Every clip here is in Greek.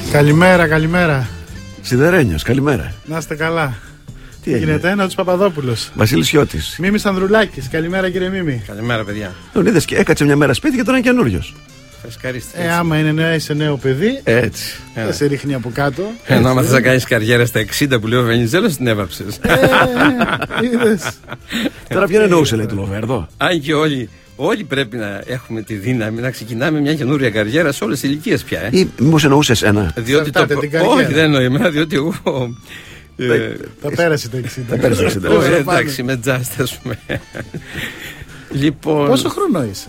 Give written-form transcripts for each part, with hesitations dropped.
Καλημέρα, καλημέρα. Σιδερένιος, καλημέρα. Να είστε καλά. Τι γίνεται, Νότης Παπαδόπουλος. Βασίλης Χιώτης. Μίμης Ανδρουλάκης. Καλημέρα, κύριε Μίμη. Καλημέρα, παιδιά. Τον είδες και έκατσε μια μέρα σπίτι και τώρα είναι καινούριος. Άμα είναι νέα, είσαι νέο παιδί. Έτσι. Δεν σε ρίχνει από κάτω. Άμα θες να κάνεις καριέρα στα 60 που λέει ο Βενιζέλος, την έβαψες. Είδες. Τώρα ποιον εννοούσε, λέει, του Λοβέρδο. Αν και όλοι πρέπει να έχουμε τη δύναμη να ξεκινάμε μια καινούρια καριέρα σε όλες τις ηλικίες πια. Ή μήπως εννοούσες ένα. Διότι όχι, δεν εννοεί εμένα, διότι εγώ. Τα πέρασε τα 60. Εντάξει, με τζάστα, ας πούμε. Λοιπόν. Πόσο χρόνο είσαι?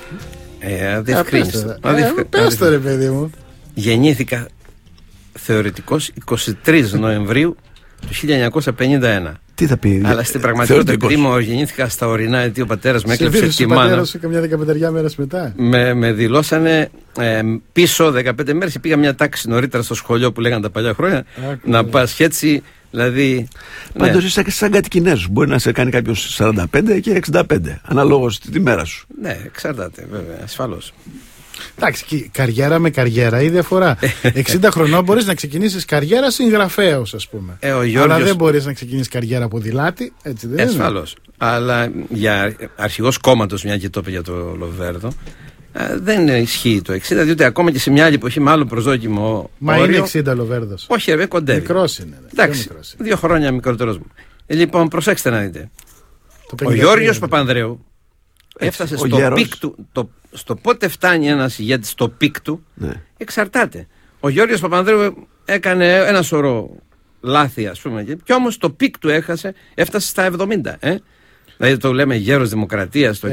Αδιευκρίνηστα. Πες το, ρε παιδί μου. Γεννήθηκα θεωρητικώς 23 Νοεμβρίου του 1951. Τι θα πει? Αλλά στην πραγματικότητα, επειδή μου γεννήθηκα στα ορεινά, γιατί ο πατέρας με έκλεψε τη μάνα. Ο πατέρας σου καμιά 15 μέρες μετά. Με δηλώσανε πίσω 15 μέρες. Πήγα μια τάξη νωρίτερα στο σχολείο που λέγανε τα παλιά χρόνια. Να πας έτσι. Δηλαδή. Πάντως είσαι σαν κάτι Κινέζους. Μπορεί να σε κάνει κάποιος 45 και 65. Αναλόγως τη μέρα σου. Ναι, εξαρτάται, βέβαια, ασφαλώς. Εντάξει, καριέρα με καριέρα ή διαφορά. 60 χρονών μπορείς να ξεκινήσεις καριέρα συγγραφέως, ας πούμε. Αλλά δεν μπορείς να ξεκινήσεις καριέρα ποδηλάτη, έτσι δεν είναι? Ασφαλώς. Αλλά για αρχηγός κόμματος, μια και το είπε για το Λοβέρδο, δεν ισχύει το 60, διότι ακόμα και σε μια άλλη εποχή με άλλο προσδόκιμο. Μα όριο, είναι 60 Λοβέρδος. Όχι, ρε, κοντεύει. Μικρός είναι. Εντάξει, 2 χρόνια μικρότερος μου. Λοιπόν, προσέξτε να δείτε. Ο Γιώργος Παπανδρέου έφτασε στο πικ του. Στο πότε φτάνει ένας ηγέτης στο πικ του, εξαρτάται. Ο Γιώργος Παπανδρέου έκανε ένα σωρό λάθη, ας πούμε, και όμως το πικ του έφτασε στα 70. Δηλαδή το λέμε γέρος δημοκρατίας το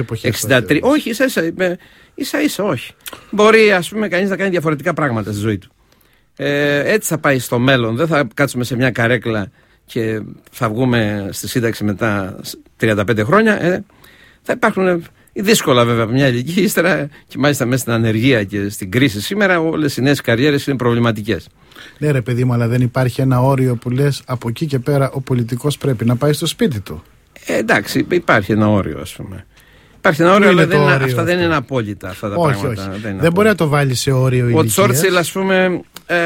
63. Όχι, ίσα-ίσα όχι. Μπορεί, ας πούμε, κανείς να κάνει διαφορετικά πράγματα στη ζωή του. Έτσι θα πάει στο μέλλον. Δεν θα κάτσουμε σε μια καρέκλα και θα βγούμε στη σύνταξη μετά 35 χρόνια. Θα υπάρχουν δύσκολα, βέβαια, από μια ηλικία, ύστερα και μάλιστα μέσα στην ανεργία και στην κρίση σήμερα, όλες οι νέες καριέρες είναι προβληματικές. Ναι, ρε παιδί μου, αλλά δεν υπάρχει ένα όριο που λες από εκεί και πέρα ο πολιτικός πρέπει να πάει στο σπίτι του? Εντάξει, υπάρχει ένα όριο, ας πούμε. Υπάρχει ένα όριο, αλλά αυτά δεν είναι απόλυτα αυτά τα πράγματα. Όχι. Δεν μπορεί να το βάλει σε όριο ηλικίας. Ο Τσόρτσιλ, ας πούμε,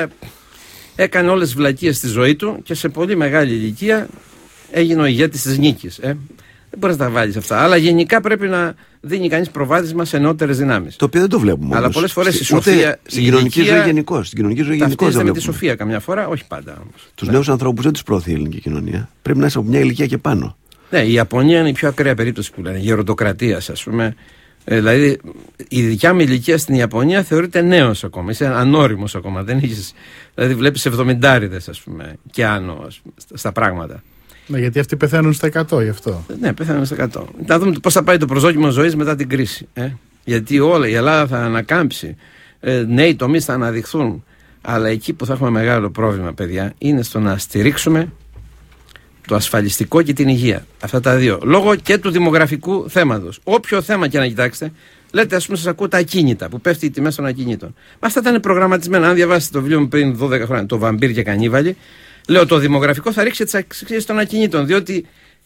έκανε όλες τις βλακίες στη ζωή του και σε πολύ μεγάλη ηλικία έγινε ο ηγέτης της νίκης. Δεν μπορείς να τα βάλεις αυτά. Αλλά γενικά πρέπει να δίνει κανείς προβάδισμα σε νεότερες δυνάμεις. Το οποίο δεν το βλέπουμε. Αλλά πολλές φορές η σοφία. Στην κοινωνική ζωή γενικώς. Ταυτίζεται με τη σοφία καμιά φορά, όχι πάντα όμως. Τους νέους ανθρώπους δεν τους προωθεί η ελληνική κοινωνία. Πρέπει να είσαι από μια ηλικία και πάνω. Ναι, η Ιαπωνία είναι η πιο ακραία περίπτωση που λένε. Γεροντοκρατίας, ας πούμε. Δηλαδή, η δικιά μου ηλικία στην Ιαπωνία θεωρείται νέος ακόμα. Είσαι ανώριμος ακόμα. Δεν έχεις, δηλαδή, βλέπεις 70άριδες, ας πούμε, και άνω, ας πούμε, στα πράγματα. Ναι, γιατί αυτοί πεθαίνουν στα 100 γι' αυτό. Ναι, πεθαίνουν στα 100. Να δούμε πώς θα πάει το προσδόκιμο ζωής μετά την κρίση. Γιατί η Ελλάδα θα ανακάμψει. Νέοι τομείς θα αναδειχθούν. Αλλά εκεί που θα έχουμε μεγάλο πρόβλημα, παιδιά, είναι στο να στηρίξουμε το ασφαλιστικό και την υγεία. Αυτά τα δύο. Λόγω και του δημογραφικού θέματος. Όποιο θέμα και να κοιτάξετε, λέτε, ας πούμε, σας ακούω τα ακίνητα, που πέφτει η τιμή των ακινήτων. Αυτά ήταν προγραμματισμένα. Αν διαβάσετε το βιβλίο μου πριν 12 χρόνια, το Βαμπύρ και Κανίβαλη, λέω το δημογραφικό θα ρίξει τις αξίες των ακινήτων. Διότι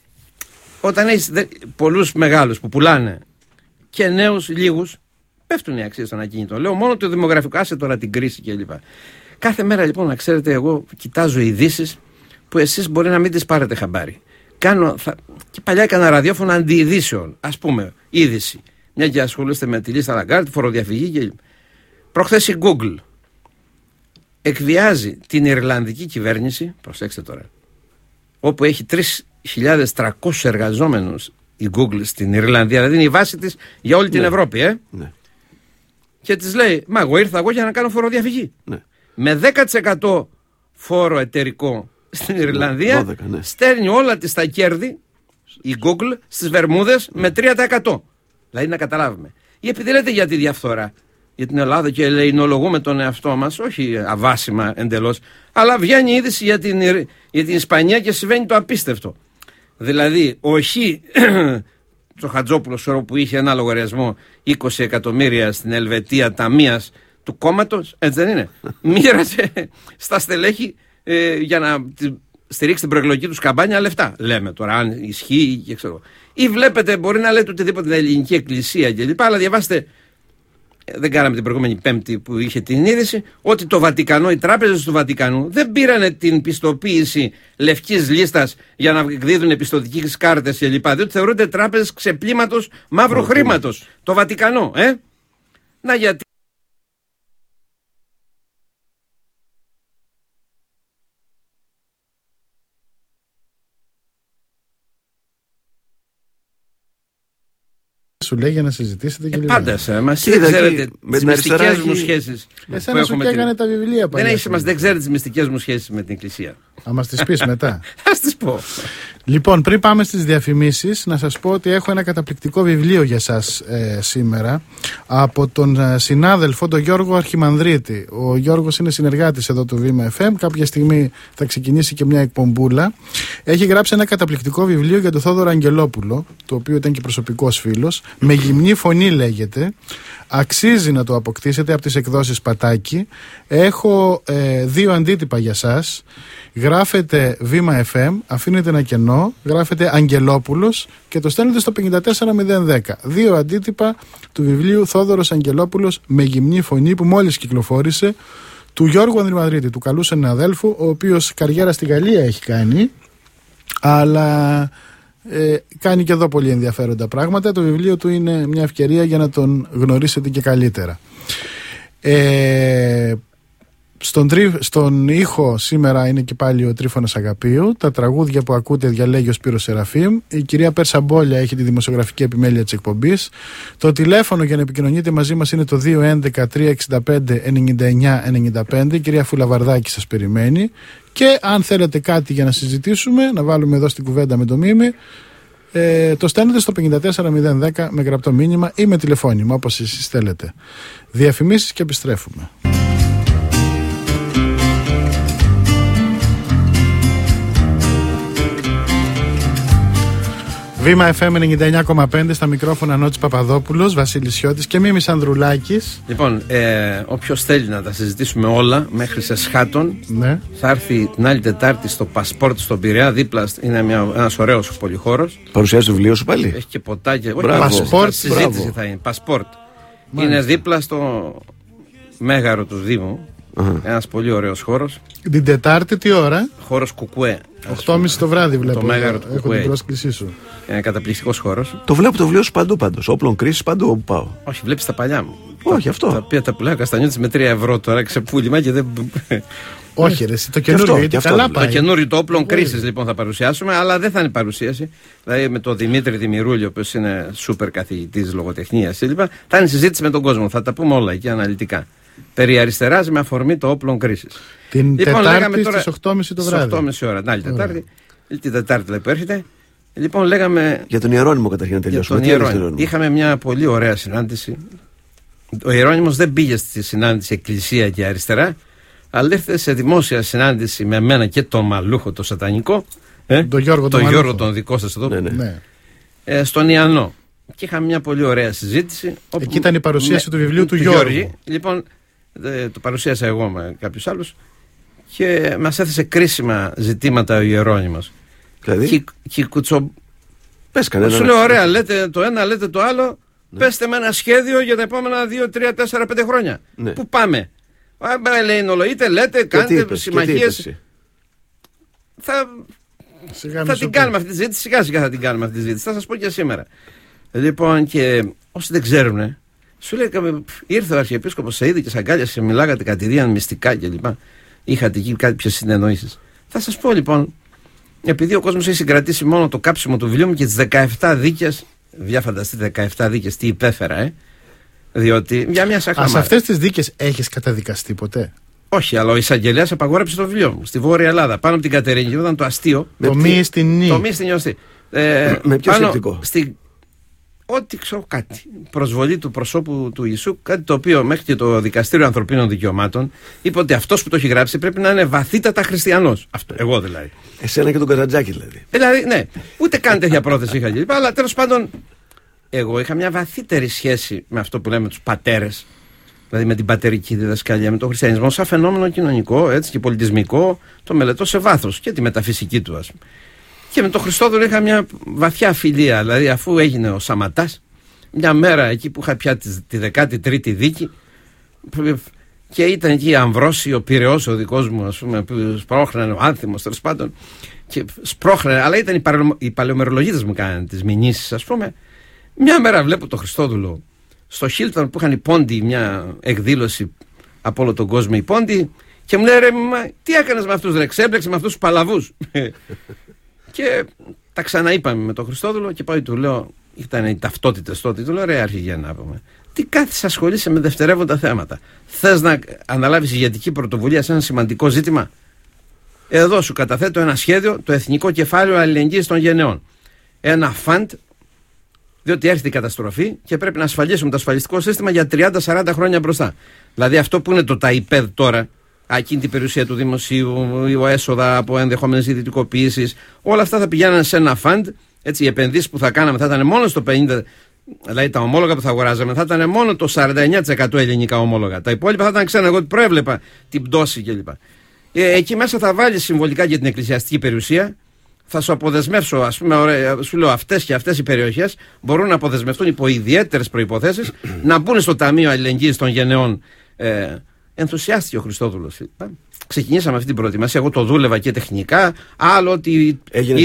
όταν έχεις πολλούς μεγάλους που πουλάνε και νέους λίγους, πέφτουν οι αξίες των ακινήτων. Λέω μόνο το δημογραφικό, άσε τώρα την κρίση κλπ. Κάθε μέρα λοιπόν, να ξέρετε, εγώ κοιτάζω ειδήσεις που εσείς μπορεί να μην τις πάρετε χαμπάρι. Και παλιά έκανα ραδιόφωνο αντιειδήσεων. Ας πούμε, είδηση. Μια και ασχολείστε με τη λίστα Λαγκάρτ, φοροδιαφυγή κλπ. Προχθές η Google εκβιάζει την Ιρλανδική κυβέρνηση, προσέξτε τώρα, όπου έχει 3.300 εργαζόμενους η Google στην Ιρλανδία, δηλαδή είναι η βάση της για όλη την Ευρώπη. Ναι. Και της λέει, μα εγώ ήρθα για να κάνω φοροδιαφυγή. Ναι. Με 10% φόρο εταιρικό στην Ιρλανδία, 12, ναι. Στέλνει όλα της τα κέρδη η Google στις Βερμούδες με 3%. Δηλαδή να καταλάβουμε. Ή επειδή λέτε για τη διαφθορά για την Ελλάδα και ελεηνολογούμε τον εαυτό μας, όχι αβάσιμα εντελώς, αλλά βγαίνει η είδηση για την Ισπανία και συμβαίνει το απίστευτο. Δηλαδή, όχι το Χατζόπουλο που είχε ένα λογαριασμό 20 εκατομμύρια στην Ελβετία ταμείας του κόμματος, έτσι δεν είναι? Μοίρασε στα στελέχη για να στηρίξει την προεκλογική του καμπάνια λεφτά. Λέμε τώρα, αν ισχύει και ξέρω. Ή βλέπετε, μπορεί να λέτε οτιδήποτε την ελληνική εκκλησία κλπ. Αλλά διαβάστε δεν κάναμε την προηγούμενη Πέμπτη που είχε την είδηση, ότι το Βατικανό, οι τράπεζες του Βατικανού δεν πήρανε την πιστοποίηση λευκής λίστας για να εκδίδουν πιστωτικές κάρτες κλπ. Διότι θεωρούνται τράπεζες ξεπλήματος μαύρου χρήματος. Το Βατικανό, Να γιατί. Σου λέει για να συζητήσετε και πάντα μας ξέρετε τις μυστικές μου σχέσεις. Εσένα σου καίγανε τα βιβλία παλιά. Δεν ξέρετε τις μυστικές μου σχέσεις με την Εκκλησία. Θα μας τις πεις μετά. Θα τις πω. Λοιπόν, πριν πάμε στις διαφημίσεις, να σας πω ότι έχω ένα καταπληκτικό βιβλίο για σας σήμερα από τον συνάδελφο, τον Γιώργο Αρχιμανδρίτη. Ο Γιώργος είναι συνεργάτης εδώ του Βήμα FM. Κάποια στιγμή θα ξεκινήσει και μια εκπομπούλα. Έχει γράψει ένα καταπληκτικό βιβλίο για τον Θόδωρο Αγγελόπουλο, το οποίο ήταν και προσωπικός φίλος. Με γυμνή φωνή λέγεται. Αξίζει να το αποκτήσετε από τις εκδόσεις Πατάκη. Έχω 2 αντίτυπα για σας. Γράφετε Βήμα FM, αφήνετε ένα κενό, γράφετε Αγγελόπουλος και το στέλνετε στο 54010. 2 αντίτυπα του βιβλίου Θόδωρος Αγγελόπουλος με γυμνή φωνή, που μόλις κυκλοφόρησε, του Γιώργου Ανδρημανδρίτη, του καλού συναδέλφου, ο οποίος καριέρα στη Γαλλία έχει κάνει, αλλά κάνει και εδώ πολύ ενδιαφέροντα πράγματα. Το βιβλίο του είναι μια ευκαιρία για να τον γνωρίσετε και καλύτερα. Στον ήχο σήμερα είναι και πάλι ο Τρίφωνας Αγαπίου. Τα τραγούδια που ακούτε διαλέγει ο Σπύρος Σεραφείμ. Η κυρία Πέρσα Μπόλια έχει τη δημοσιογραφική επιμέλεια της εκπομπής. Το τηλέφωνο για να επικοινωνείτε μαζί μας είναι το 211-365-99-95. Η κυρία Φουλαβαρδάκη σας περιμένει. Και αν θέλετε κάτι για να συζητήσουμε, να βάλουμε εδώ στην κουβέντα με το Μίμη, το στέλνετε στο 54010 με γραπτό μήνυμα ή με τηλεφώνημα, όπως εσείς θέλετε. Διαφημίσεις και επιστρέφουμε. Βήμα FM 99,5, στα μικρόφωνα Νότης Παπαδόπουλος, Βασίλης Σιώτης και Μίμης Ανδρουλάκης. Λοιπόν, όποιος θέλει να τα συζητήσουμε όλα μέχρι σε σχάτων, ναι, θα έρθει την άλλη Τετάρτη στο Πασπόρτ στον Πειραιά. Δίπλα είναι ένας ωραίος πολυχώρος. Παρουσιάζει το βιβλίο σου πάλι. Έχει και ποτάκια. Πασπόρτ, συζήτηση θα είναι. Πασπόρτ. Είναι δίπλα στο Μέγαρο του Δήμου. Ένας πολύ ωραίος χώρος. Την Τετάρτη τι ώρα? Χώρος Κουκουέ. 8.30 το βράδυ βλέπω. Το Μέγαρο του Έχω Κουκουέ. την πρόσκλησή σου. Είναι καταπληκτικός χώρος. Το βλέπω το βιβλίο σου παντού πάντως. Όπλων κρίσης παντού όπου πάω. Όχι, βλέπεις τα παλιά μου. Όχι, αυτό. Τα οποία τα πουλάει ο Καστανιώτης με 3 ευρώ τώρα, ξεπούλημα και δεν. Όχι, ρε, το καινούριο γιατί καλά πάει. Το καινούριο, το όπλων κρίσης λοιπόν θα παρουσιάσουμε, αλλά δεν θα είναι παρουσίαση. Δηλαδή με τον Δημήτρη Δημηρούλη, ο οποίος είναι σούπερ καθηγητής λογοτεχνίας κλπ. Θα είναι συζήτηση με τον κόσμο. Θα τα πούμε όλα εκεί αναλυτικά. Περί αριστεράς με αφορμή το όπλων κρίσης. Την λοιπόν, Τετάρτη στις 8.30 το βράδυ. Στις 8.30 ώρα. Την άλλη Τετάρτη. Την Τετάρτη που έρχεται. Λοιπόν, λέγαμε. Για τον Ιερώνυμο καταρχήν να τελειώσουμε. Είχαμε μια πολύ ωραία συνάντηση. Ο Ιερώνυμος δεν πήγε στη συνάντηση Εκκλησία και Αριστερά, αλλά ήρθε σε δημόσια συνάντηση με μένα και τον Μαλούχο, το σατανικό. Τον Γιώργο τον δικό σας εδώ. Ναι. Στον Ιαννό. Και είχαμε μια πολύ ωραία συζήτηση. Εκεί ήταν η παρουσίαση του βιβλίου του Γιώργου. Λοιπόν, το παρουσίασα εγώ με κάποιους άλλους και μας έθεσε κρίσιμα ζητήματα ο Ιερώνυμος. Δηλαδή, πες κανένα. Σου λέω, ωραία, λέτε το ένα, λέτε το άλλο. Ναι. Πέστε με ένα σχέδιο για τα επόμενα 2, 3, 4, 5 χρόνια. Ναι. Πού πάμε? Είτε λέτε, κάντε συμμαχίες. Θα την κάνουμε αυτή τη συζήτηση. Σιγά σιγά θα την κάνουμε αυτή τη συζήτηση. Θα σας πω και σήμερα. Λοιπόν, και όσοι δεν ξέρουν, σου λέει, ήρθε ο Αρχιεπίσκοπος Σαΐδη και σαγκάλιασε, μιλάγατε κατηδίαν μυστικά κλπ. Είχατε εκεί κάποιες συνεννοήσεις. Θα σας πω λοιπόν, επειδή ο κόσμος έχει συγκρατήσει μόνο το κάψιμο του βιβλίου μου και τις 17 δίκες, φανταστείτε 17 δίκες τι υπέφερα, διότι για μια σαχαμάρα. Σε αυτές τις δίκες έχεις καταδικαστεί ποτέ? Όχι, αλλά ο εισαγγελέας απαγόρεψε το βιβλίο μου στη Βόρεια Ελλάδα, πάνω από την Κατερίνη, και ήταν το αστείο. Το μη στην νη. Το μη στην νιωστή. Με ποιο σκεπτικό? Ό,τι ξέρω, κάτι. Προσβολή του προσώπου του Ιησού, κάτι το οποίο μέχρι και το Δικαστήριο Ανθρωπίνων Δικαιωμάτων είπε ότι αυτός που το έχει γράψει πρέπει να είναι βαθύτατα χριστιανός. Αυτό, εγώ δηλαδή. Εσένα και τον Καρατζάκη δηλαδή. Δηλαδή, ναι, ούτε καν τέτοια πρόθεση είχα κλπ. Αλλά τέλος πάντων, εγώ είχα μια βαθύτερη σχέση με αυτό που λέμε τους πατέρες. Δηλαδή με την πατερική διδασκαλία, με τον χριστιανισμό, σαν φαινόμενο κοινωνικό έτσι, και πολιτισμικό, το μελετώ σε βάθος και τη μεταφυσική του, ας πούμε. Και με τον Χριστόδουλο είχα μια βαθιά φιλία. Δηλαδή, αφού έγινε ο Σαματάς, μια μέρα εκεί που είχα πια τη 13η δίκη και ήταν εκεί Αμβρόσι, ο Πειραιός, ο δικός μου, ας πούμε, που σπρώχνανε, ο Άνθιμος, τέλος πάντων, και σπρώχνανε, αλλά ήταν οι παλαιομερολογίτες μου κάνανε τις μηνύσεις, ας πούμε. Μια μέρα βλέπω το Χριστόδουλο στο Χίλτον που είχαν οι Πόντιοι μια εκδήλωση από όλο τον κόσμο, οι Πόντιοι, και μου λέει, ρε, τι έκανες με αυτούς, ρε, ξέμπλεξε με αυτούς τους παλαβούς. Και τα ξαναείπαμε με τον Χριστόδουλο και πάω, του λέω, ήταν οι ταυτότητες τότε, του λέω, ρε, αρχηγέ, να πούμε, τι κάθεσαι, ασχολείσαι με δευτερεύοντα θέματα? Θες να αναλάβεις ηγετική πρωτοβουλία σε ένα σημαντικό ζήτημα? Εδώ σου καταθέτω ένα σχέδιο, το Εθνικό Κεφάλαιο Αλληλεγγύης των Γενεών. Ένα φαντ, διότι έρχεται η καταστροφή και πρέπει να ασφαλίσουμε το ασφαλιστικό σύστημα για 30-40 χρόνια μπροστά. Δηλαδή αυτό που είναι το ΤΑΙΠΕΔ τώρα, εκείνη την περιουσία του δημοσίου, η έσοδα από ενδεχόμενες ιδιωτικοποιήσεις, όλα αυτά θα πηγαίνουν σε ένα φαντ. Έτσι, οι επενδύσεις που θα κάναμε θα ήταν μόνο στο 50%, δηλαδή τα ομόλογα που θα αγοράζαμε θα ήταν μόνο το 49% ελληνικά ομόλογα. Τα υπόλοιπα θα ήταν ξένα. Εγώ προέβλεπα την πτώση κλπ. Εκεί μέσα θα βάλει συμβολικά για την εκκλησιαστική περιουσία. Θα σου αποδεσμεύσω, ας πούμε, σου λέω, αυτές και αυτές οι περιοχές μπορούν να αποδεσμευτούν υπό ιδιαίτερες προϋποθέσεις να μπουν στο Ταμείο Αλληλεγγύης των Γενεών. Ενθουσιάστηκε ο Χριστόδουλος. Ξεκινήσαμε αυτή την προετοιμασία. Εγώ το δούλευα και τεχνικά. Άλλο ότι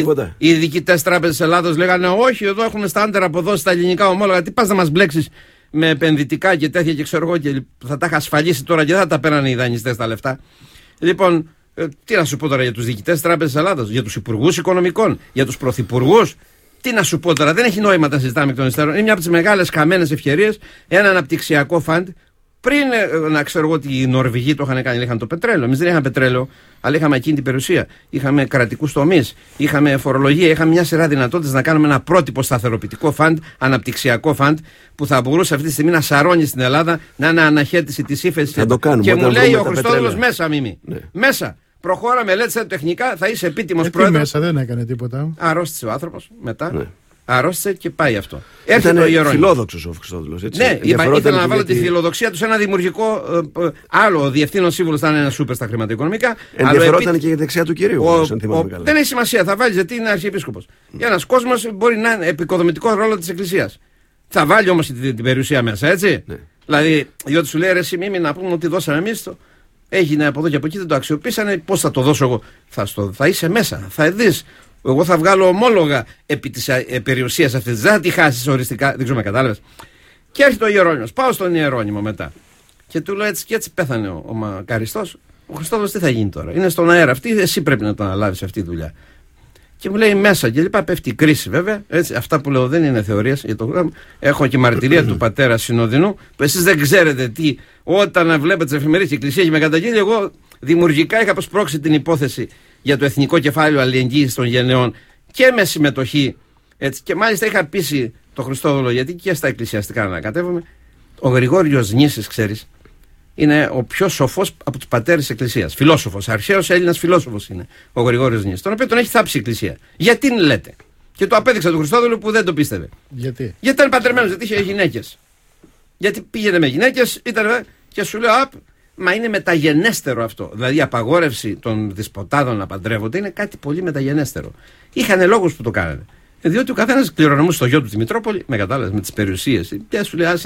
οι διοικητές τράπεζες Ελλάδος λέγανε, όχι, εδώ έχουμε στάνταρ αποδόσεις στα ελληνικά ομόλογα. Τι πας να μας μπλέξεις με επενδυτικά και τέτοια και ξέρω εγώ, και θα τα είχα ασφαλίσει τώρα και δεν θα τα πέρανε οι δανειστές τα λεφτά. Λοιπόν, τι να σου πω τώρα για τους διοικητές τράπεζες Ελλάδος, για τους υπουργούς οικονομικών, για τους πρωθυπουργούς? Τι να σου πω τώρα, δεν έχει νόημα να συζητάμε εκ των υστέρων. Είναι μια από τις μεγάλες χαμένες ευκαιρίες, ένα αναπτυξιακό φαντ. Πριν να ξέρω εγώ ότι οι Νορβηγοί το είχαν κάνει, είχαν το πετρέλαιο. Εμείς δεν είχαμε πετρέλαιο, αλλά είχαμε εκείνη την περιουσία. Είχαμε κρατικούς τομείς, είχαμε φορολογία, είχαμε μια σειρά δυνατότητες να κάνουμε ένα πρότυπο σταθεροποιητικό φαντ, αναπτυξιακό φαντ, που θα μπορούσε αυτή τη στιγμή να σαρώνει στην Ελλάδα, να είναι αναχέτηση της ύφεσης. Και μου λέει ο Χριστόδουλος, μέσα, Μίμη. Ναι. Μέσα. Προχώρα, μελέτησε τεχνικά, θα είσαι επίτιμος πρόεδρος. Μέσα δεν έκανε τίποτα. Αρρώστησε ο άνθρωπος μετά. Ναι. Αρρώστησε και πάει αυτό. Έρχεται ο Ιερώνυμος. Φιλόδοξος ο Χριστόδουλος. Ναι, ήθελα να βάλω τη φιλοδοξία του σε ένα δημιουργικό. Άλλο, ο διευθύνων σύμβουλος θα είναι ένα σούπερ στα χρηματοοικονομικά. Ενδιαφερόταν και για δεξιά του κυρίου. Δεν έχει σημασία, θα βάλει γιατί είναι αρχιεπίσκοπος. Ένας κόσμος μπορεί να είναι επικοδομητικό ρόλο της Εκκλησίας. Θα βάλει όμως την περιουσία μέσα, έτσι. Ναι. Δηλαδή, διότι σου λέει, ρε, εσύ Μίμη, να πούμε ότι δώσαμε εμείς το. Έγινε από εδώ και από εκεί, δεν το αξιοποίησανε. Πώς θα το δώσω εγώ? Θα είσαι μέσα, θα δεις. Εγώ θα βγάλω ομόλογα επί της περιουσίας αυτής. Δεν θα τη χάσεις οριστικά. Δεν ξέρω με κατάλαβες. Και έρχεται ο Ιερώνυμος. Πάω στον Ιερώνυμο μετά. Και του λέω, έτσι και έτσι πέθανε ο μακαριστός. Ο Χριστόδουλος τι θα γίνει τώρα? Είναι στον αέρα αυτή. Εσύ πρέπει να το αναλάβεις αυτή τη δουλειά. Και μου λέει μέσα και λοιπά. Πέφτει η κρίση βέβαια. Έτσι, αυτά που λέω δεν είναι θεωρίες για το γράμμα. Έχω και μαρτυρία του πατέρα Συνοδεινού. Που εσείς δεν ξέρετε τι. Όταν βλέπετε τις εφημερίδες και η Εκκλησία έχει με καταγγείλει, εγώ δημιουργικά είχα προσπρώξει την υπόθεση για το Εθνικό Κεφάλαιο Αλληλεγγύης των Γενεών και με συμμετοχή. Έτσι, και μάλιστα είχα πείσει το Χριστόδουλο, γιατί και στα εκκλησιαστικά ανακατεύομαι. Ο Γρηγόριος Νήσης, ξέρεις, είναι ο πιο σοφός από τους πατέρες της Εκκλησίας. Φιλόσοφος, αρχαίος Έλληνας φιλόσοφος είναι ο Γρηγόριος Νήσης, τον οποίο τον έχει θάψει η Εκκλησία. Γιατί λέτε? Και το απέδειξα του Χριστόδουλου που δεν το πίστευε. Γιατί ήταν παντρεμένος, γιατί είχε γυναίκες. Γιατί πήγαινε με γυναίκες, και σου λέω, μα είναι μεταγενέστερο αυτό. Δηλαδή η απαγόρευση των δεσποτάδων να παντρεύονται είναι κάτι πολύ μεταγενέστερο. Είχαν λόγους που το κάνανε. Διότι ο καθένας κληρονομούσε στο γιο του τη Μητρόπολη, με κατάλαβες, με τις περιουσίες. Και σου λέει, άσε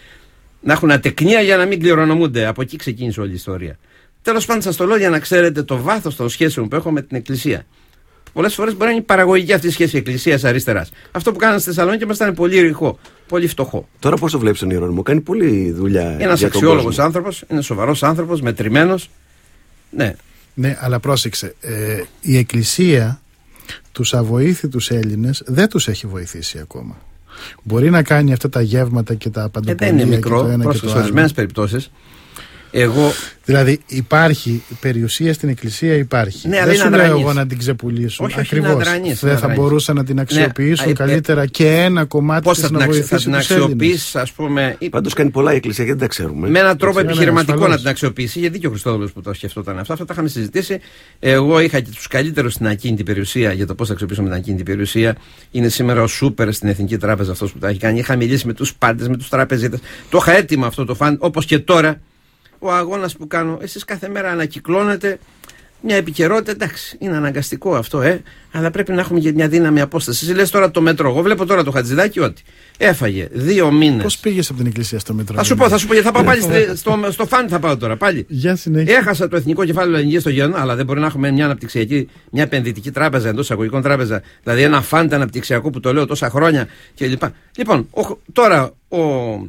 να έχουν ατεκνία για να μην κληρονομούνται. Από εκεί ξεκίνησε όλη η ιστορία. Τέλος πάντων, σας το λέω για να ξέρετε το βάθος των σχέσεων που έχω με την Εκκλησία. Πολλές φορές μπορεί να είναι παραγωγική αυτή η σχέση Εκκλησίας-αριστεράς. Αυτό που κάνανε στη Θεσσαλονίκη μας ήταν πολύ ρηχό, πολύ φτωχό. Τώρα πώς το βλέπεις τον Ιερώνυμο? Κάνει πολλή δουλειά. Ένας αξιόλογος άνθρωπος, είναι σοβαρός άνθρωπος, μετρημένος. Ναι. Ναι, αλλά πρόσεξε. Η Εκκλησία τους αβοήθητους Έλληνες δεν τους έχει βοηθήσει ακόμα. Μπορεί να κάνει αυτά τα γεύματα και τα παντοπολία. Δεν είναι μικρό, προς ορισμένες περιπτώσεις. Δηλαδή υπάρχει περιουσία στην Εκκλησία, υπάρχει. Ναι, δεν σου λέω εγώ να την ξεπουλήσουν. Ακριβώς. Δεν θα μπορούσαν να την αξιοποιήσουν καλύτερα και ένα κομμάτι της να βοηθήσει τους Έλληνες. Θα την αξιοποιήσει, ας πούμε. Πάντως κάνει πολλά η Εκκλησία γιατί δεν τα ξέρουμε. Με έναν τρόπο επιχειρηματικό να την αξιοποιήσει. Γιατί και ο Χριστόδουλος που το σκεφτόταν αυτό. Αυτά τα είχαμε συζητήσει. Εγώ είχα και τους καλύτερους στην ακίνητη περιουσία για το πώς θα αξιοποιήσουμε την ακίνητη περιουσία. Είναι σήμερα ο σούπερ στην Εθνική Τράπεζα αυτός που τα έχει κάνει. Είχα μιλήσει με τους πάντες, με τους τραπεζίτες. Το είχα έτοιμο αυτό το φαντ, όπως και τώρα. Ο αγώνας που κάνω, εσείς κάθε μέρα ανακυκλώνετε μια επικαιρότητα, εντάξει, είναι αναγκαστικό αυτό, αλλά πρέπει να έχουμε και μια δύναμη απόσταση. Εσύ λες τώρα το μετρό. Εγώ βλέπω τώρα το Χατζηδάκι ότι έφαγε 2 μήνες. Πώς πήγες από την εκκλησία στο μετρό? Θα σου πω, γιατί θα πάω πάλι στο φαν, θα πάω τώρα πάλι. Έχασα το εθνικό κεφάλαιο ελληνικής στο γερνό, αλλά δεν μπορεί να έχουμε μια αναπτυξιακή, μια επενδυτική τράπεζα, εντός εισαγωγικών τράπεζα, δηλαδή ένα φαντ αναπτυξιακό που το λέω τόσα χρόνια κλπ. Λοιπόν, τώρα ο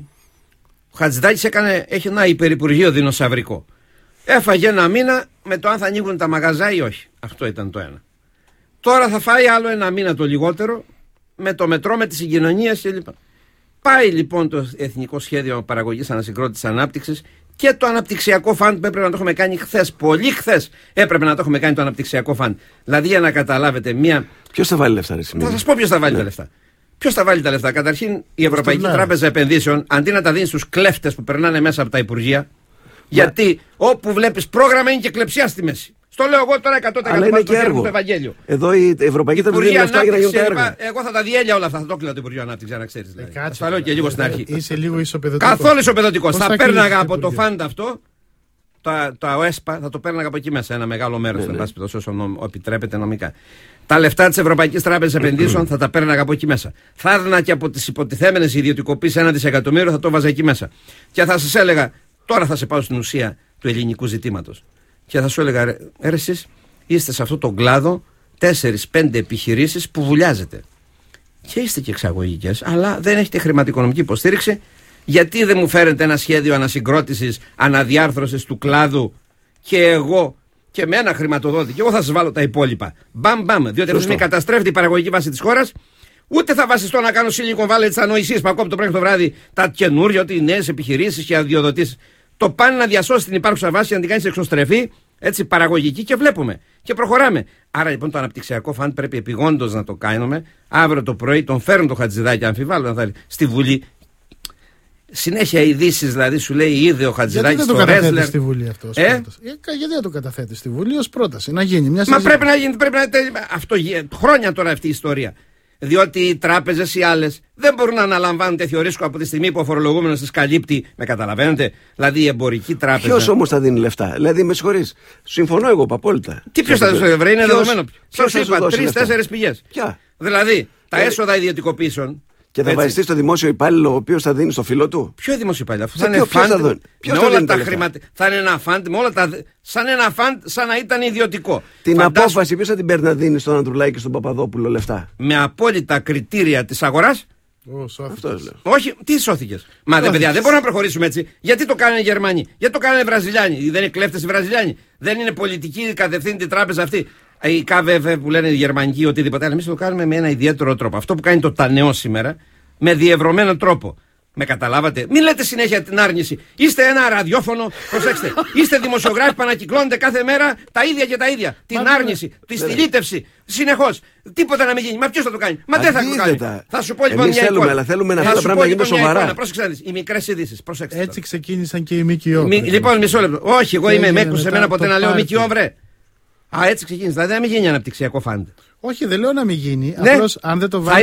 Χατζηδάκης έχει ένα υπερυπουργείο δεινοσαυρικό. Έφαγε 1 μήνα με το αν θα ανοίγουν τα μαγαζά ή όχι. Αυτό ήταν το ένα. Τώρα θα φάει άλλο 1 μήνα το λιγότερο με το μετρό, με τις συγκοινωνίες κλπ. Πάει λοιπόν το Εθνικό Σχέδιο Παραγωγής Ανασυγκρότησης Ανάπτυξης και το αναπτυξιακό φαντ που έπρεπε να το έχουμε κάνει χθες. Πολύ χθες έπρεπε να το έχουμε κάνει το αναπτυξιακό φαντ. Δηλαδή για να καταλάβετε μία. Ποιος θα βάλει λεφτά, Θα σας πω ποιος θα βάλει τα λεφτά. Ποιος θα βάλει τα λεφτά? Καταρχήν η Ευρωπαϊκή Τράπεζα Επενδύσεων, αντί να τα δίνει στους κλέφτες που περνάνε μέσα από τα υπουργεία. Γιατί όπου βλέπεις πρόγραμμα είναι και κλεψιά στη μέση. Στο λέω εγώ τώρα 100% αλλά είναι και έργο. Ευαγγέλιο. Εδώ η Ευρωπαϊκή Τράπεζα δίνει λεφτά για να γίνουν τα έργα. Εγώ θα τα διέλυα όλα αυτά. Θα το κλείνω το Υπουργείο Ανάπτυξη, να ξέρεις. Θα τα λέω και λίγο στην αρχή. Είσαι λίγο ισοπεδωτικός. Καθόλου ισοπεδωτικός. Θα πέρναγα από το φαντ αυτό, τα ΟΕΣΠΑ, θα το πέρναγα από εκεί μέσα. Ένα μεγάλο μέρος, όσο επιτρέπεται νομικά. Τα λεφτά της Ευρωπαϊκής Τράπεζας Επενδύσεων θα τα πέρναγα από εκεί μέσα. Θα έδωνα και από τις υποτιθέμενες ιδιωτικοποίησεις 1 δισεκατομμύριο, θα το βάζα εκεί μέσα. Και θα σας έλεγα, τώρα θα σε πάω στην ουσία του ελληνικού ζητήματος. Και θα σου έλεγα, εσείς είστε σε αυτό τον κλάδο 4-5 επιχειρήσεις που βουλιάζετε. Και είστε και εξαγωγικές, αλλά δεν έχετε χρηματοοικονομική υποστήριξη. Γιατί δεν μου φέρετε ένα σχέδιο ανασυγκρότησης, αναδιάρθρωσης του κλάδου και εγώ και με ένα χρηματοδότη, και εγώ θα σας βάλω τα υπόλοιπα. Μπαμ, διότι αυτή τη στιγμή καταστρέφεται η παραγωγική βάση της χώρας. Ούτε θα βασιστώ να κάνω Silicon Valley της ανοησίας που ακούω το πρωί το βράδυ τα καινούργια, ότι οι νέες επιχειρήσεις και αδειοδοτήσεις. Το πάνε να διασώσει την υπάρχουσα βάση, να την κάνει εξωστρεφή, έτσι παραγωγική, και βλέπουμε. Και προχωράμε. Άρα λοιπόν το αναπτυξιακό φαντ πρέπει επειγόντως να το κάνουμε. Αύριο το πρωί τον φέρνουν το Χατζηδάκι, αμφιβάλλω να θα είναι στη Βουλή. Συνέχεια ειδήσεις, δηλαδή σου λέει είδε ο Χατζηδάκης στο Ρέσλερ. Γιατί δεν το καταθέτει στη Βουλή αυτό ως πρόταση? Γιατί δεν το καταθέτει στη Βουλή ως πρόταση? Να γίνει μια συζήτηση. Μα πρέπει να γίνει. Αυτό χρόνια τώρα αυτή η ιστορία. Διότι οι τράπεζες οι άλλες δεν μπορούν να αναλαμβάνουν τέτοιο ρίσκο από τη στιγμή που ο φορολογούμενος τις καλύπτει. Με καταλαβαίνετε? Δηλαδή η εμπορική τράπεζα. Ποιος όμως θα δίνει λεφτά? Δηλαδή με συγχωρείς. Συμφωνώ εγώ απόλυτα. Τι ποιος θα δώσει? Είναι δεδομένο. Ποιος είπα? 3-4 πηγές. Δηλαδή τα έσοδα ιδιωτικοποιήσεων. Και θα βασιστεί στο δημόσιο υπάλληλο ο οποίος θα δίνει στο φίλο του. Ποιο δημόσιο υπάλληλο? Αυτό θα είναι φαντ με όλα τα χρήματα. Θα είναι ένα φαντ με όλα τα. Σαν ένα φαντ, σαν να ήταν ιδιωτικό. Την απόφαση ποιος θα την παίρνει να δίνει στον Ανδρουλάκη και στον Παπαδόπουλο λεφτά? Με απόλυτα κριτήρια της αγοράς. Όχι, τι σώθηκες? Μα δεν, παιδιά, δεν μπορούμε να προχωρήσουμε έτσι. Γιατί το κάνανε οι Γερμανοί? Γιατί το κάνανε οι Βραζιλιάνοι? Δεν είναι κλέφτες οι Βραζιλιάνοι? Δεν είναι πολιτική κατευθύντη τράπεζα αυτή? Η ΚΒΒ που λένε οι γερμανικοί, οτιδήποτε. Αλλά εμείς το κάνουμε με ένα ιδιαίτερο τρόπο. Αυτό που κάνει το ΤΑΝΕΟ σήμερα, με διευρωμένο τρόπο. Με καταλάβατε? Μην λέτε συνέχεια την άρνηση. Είστε ένα ραδιόφωνο, προσέξτε. Είστε δημοσιογράφοι που ανακυκλώνετε κάθε μέρα τα ίδια και τα ίδια. Την άρνηση, τη στυλίτευση. Συνεχώς. Τίποτα να μην γίνει. Μα ποιος θα το κάνει? Μα δεν θα το κάνει. Θα σου πω λοιπόν μια εικόνα. Αλλά θέλουμε να αυτά πράγματα γίνουν σοβαρά. Πρόσεξτε, οι μικρές ειδήσεις. Έτσι ξεκίνησαν και οι ΜΚΟ. Λοιπόν, μισό λεπτό. Όχι, εγώ είμαι με έκουσε εμένα ποτέ να λέω ΜΚΟ, βρε. Έτσι ξεκίνησε. Δηλαδή να μην γίνει αναπτυξιακό φαντ. Όχι, δεν λέω να μην γίνει. Ναι. Απλώς αν δεν το βάλεις.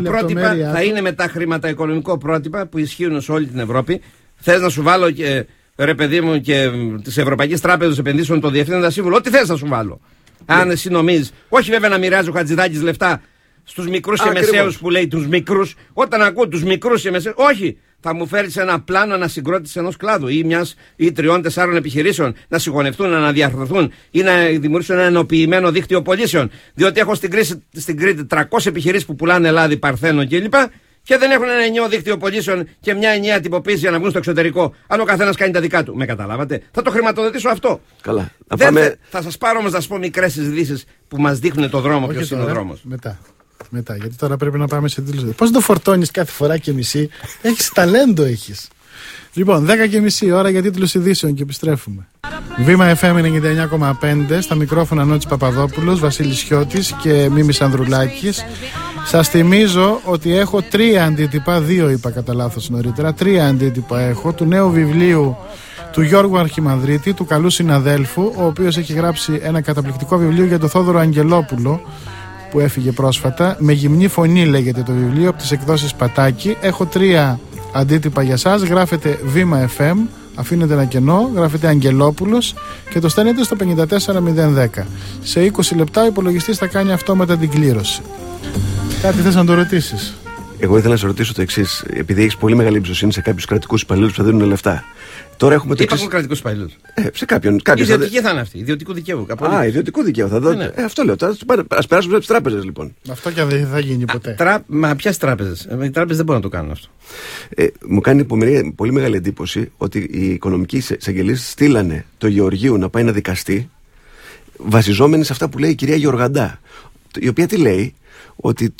Θα είναι με τα χρηματοοικονομικό πρότυπα που ισχύουν σε όλη την Ευρώπη. Θες να σου βάλω και ρε παιδί μου και της Ευρωπαϊκής Τράπεζας Επενδύσεων το Διευθύνοντα Σύμβουλο? Ό,τι θες να σου βάλω. Αν εσύ νομίζεις. Όχι βέβαια να μοιράζει ο Χατζηδάκης λεφτά στους μικρούς και μεσαίους που λέει τους μικρούς. Όταν ακούω τους μικρούς και μεσαίους. Όχι. Θα μου φέρεις ένα πλάνο ανασυγκρότησης ενός κλάδου ή μιας ή 3-4 επιχειρήσεων να συγχωνευτούν, να αναδιαρθρωθούν ή να δημιουργήσουν ένα ενοποιημένο δίκτυο πωλήσεων. Διότι έχω στην Κρήτη 300 επιχειρήσεις που πουλάνε λάδι, παρθένο κλπ. Και δεν έχουν ένα ενιαίο δίκτυο πωλήσεων και μια ενιαία τυποποίηση για να βγουν στο εξωτερικό. Αν ο καθένας κάνει τα δικά του. Με καταλάβατε? Θα το χρηματοδοτήσω αυτό. Καλά. Θα σας πάρω όμως να σας πω μικρές συζητήσεις που μας δείχνουν το δρόμο. Ποιος είναι ο δρόμος. Μετά, γιατί τώρα πρέπει να πάμε σε δήλωση. Πώς το φορτώνεις κάθε φορά και μισή? Έχεις ταλέντο, έχεις. Λοιπόν, 10:30 ώρα για τίτλους ειδήσεων και επιστρέφουμε. Βήμα FM 99,5. Στα μικρόφωνα Νότης Παπαδόπουλος, Βασίλης Χιώτης και Μίμης Ανδρουλάκης. Σας θυμίζω ότι έχω 3 αντίτυπα, 2 είπα κατά λάθος νωρίτερα. 3 αντίτυπα έχω του νέου βιβλίου του Γιώργου Αρχιμανδρίτη, του καλού συναδέλφου, ο οποίος έχει γράψει ένα καταπληκτικό βιβλίο για τον Θόδωρο Αγγελόπουλο, που έφυγε πρόσφατα. Με γυμνή φωνή λέγεται το βιβλίο, από τις εκδόσεις Πατάκη. Έχω 3 αντίτυπα για σας. Γράφετε Βήμα FM, Αφήνετε ένα κενό, γράφετε Αγγελόπουλος και το στέλνετε στο 54010. Σε 20 λεπτά ο υπολογιστής θα κάνει αυτόματα την κλήρωση. Κάτι θες να το ρωτήσεις? Εγώ ήθελα να σε ρωτήσω το εξής. Επειδή έχεις πολύ μεγάλη εμπιστοσύνη σε κάποιους κρατικούς υπαλλήλους που θα δίνουν λεφτά. Τώρα έχουμε το Υπάρχουν κρατικούς υπαλλήλους. Σε κάποιον. Ιδιωτική θα είναι αυτή. Ιδιωτικού δικαίου. Ιδιωτικού δικαίου. Θα δω. Ναι. Αυτό λέω. Ας περάσουμε από τις τράπεζες λοιπόν. Αυτό και δεν θα γίνει ποτέ. Μα ποιες τράπεζες? Οι τράπεζες δεν μπορούν να το κάνουν αυτό. Μου κάνει πολύ μεγάλη εντύπωση ότι οι οικονομικοί εισαγγελείς στείλανε το Γεωργίου να πάει να δικαστεί βασιζόμενοι σε αυτά που λέει η κυρία Γεωργαντά. Η οποία τι λέει? Ότι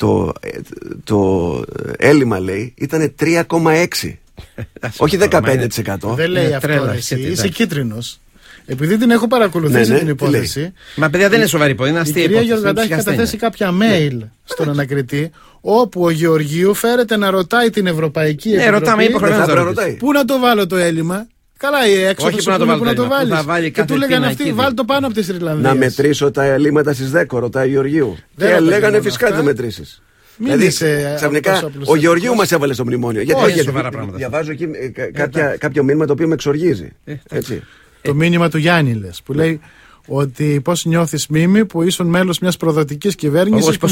το έλλειμμα, λέει, ήταν 3,6. Όχι 15%. Δεν λέει αυτό εσύ, είσαι κίτρινος. Επειδή την έχω παρακολουθήσει την υπόθεση. Μα παιδιά, δεν είναι σοβαρή υπόθεση. Η κυρία Γεωργαντά έχει καταθέσει κάποια mail στον ανακριτή, όπου ο Γεωργίου φέρεται να ρωτάει την Ευρωπαϊκή Επιτροπή. Πού να το βάλω το έλλειμμα? Καλά, η έξοδος που να το βάλεις. Και του λέγανε αυτοί, βάλ το πάνω από τις Ιρλανδίες. Να μετρήσω τα ελλείμματα στις 10, ρωτάει Γεωργίου. Και λέγανε φυσικά να μετρήσεις. Δηλαδή, ξαφνικά ο Γεωργίου μας έβαλε στο μνημόνιο. Γιατί διαβάζω εκεί κάποιο μήνυμα το οποίο με εξοργίζει. Το μήνυμα του Γιάννη, λες, που λέει ότι πώς νιώθεις, Μίμη, που ήσουν μέλος μιας προδοτικής κυβέρνησης που